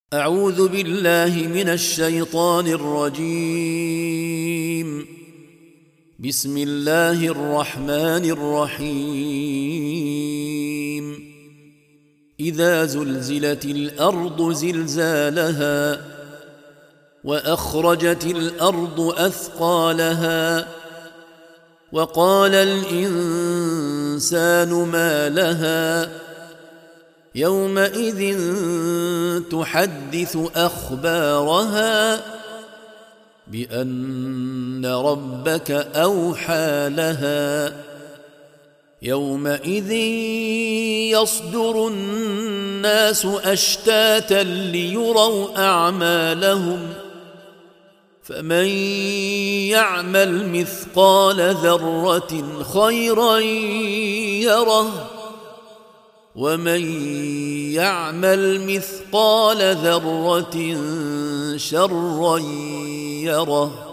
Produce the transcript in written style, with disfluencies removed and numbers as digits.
أعوذ بالله من الشيطان الرجيم. بسم الله الرحمن الرحيم. إذا زلزلت الأرض زلزالها وأخرجت الأرض أثقالها وقال الإنسان ما لها يومئذ تحدث أخبارها بأن ربك أوحى لها يومئذ يصدر الناس أشتاتا ليروا أعمالهم فمن يعمل مثقال ذرة خيرا يره ومن يعمل مثقال ذرة شرا يره.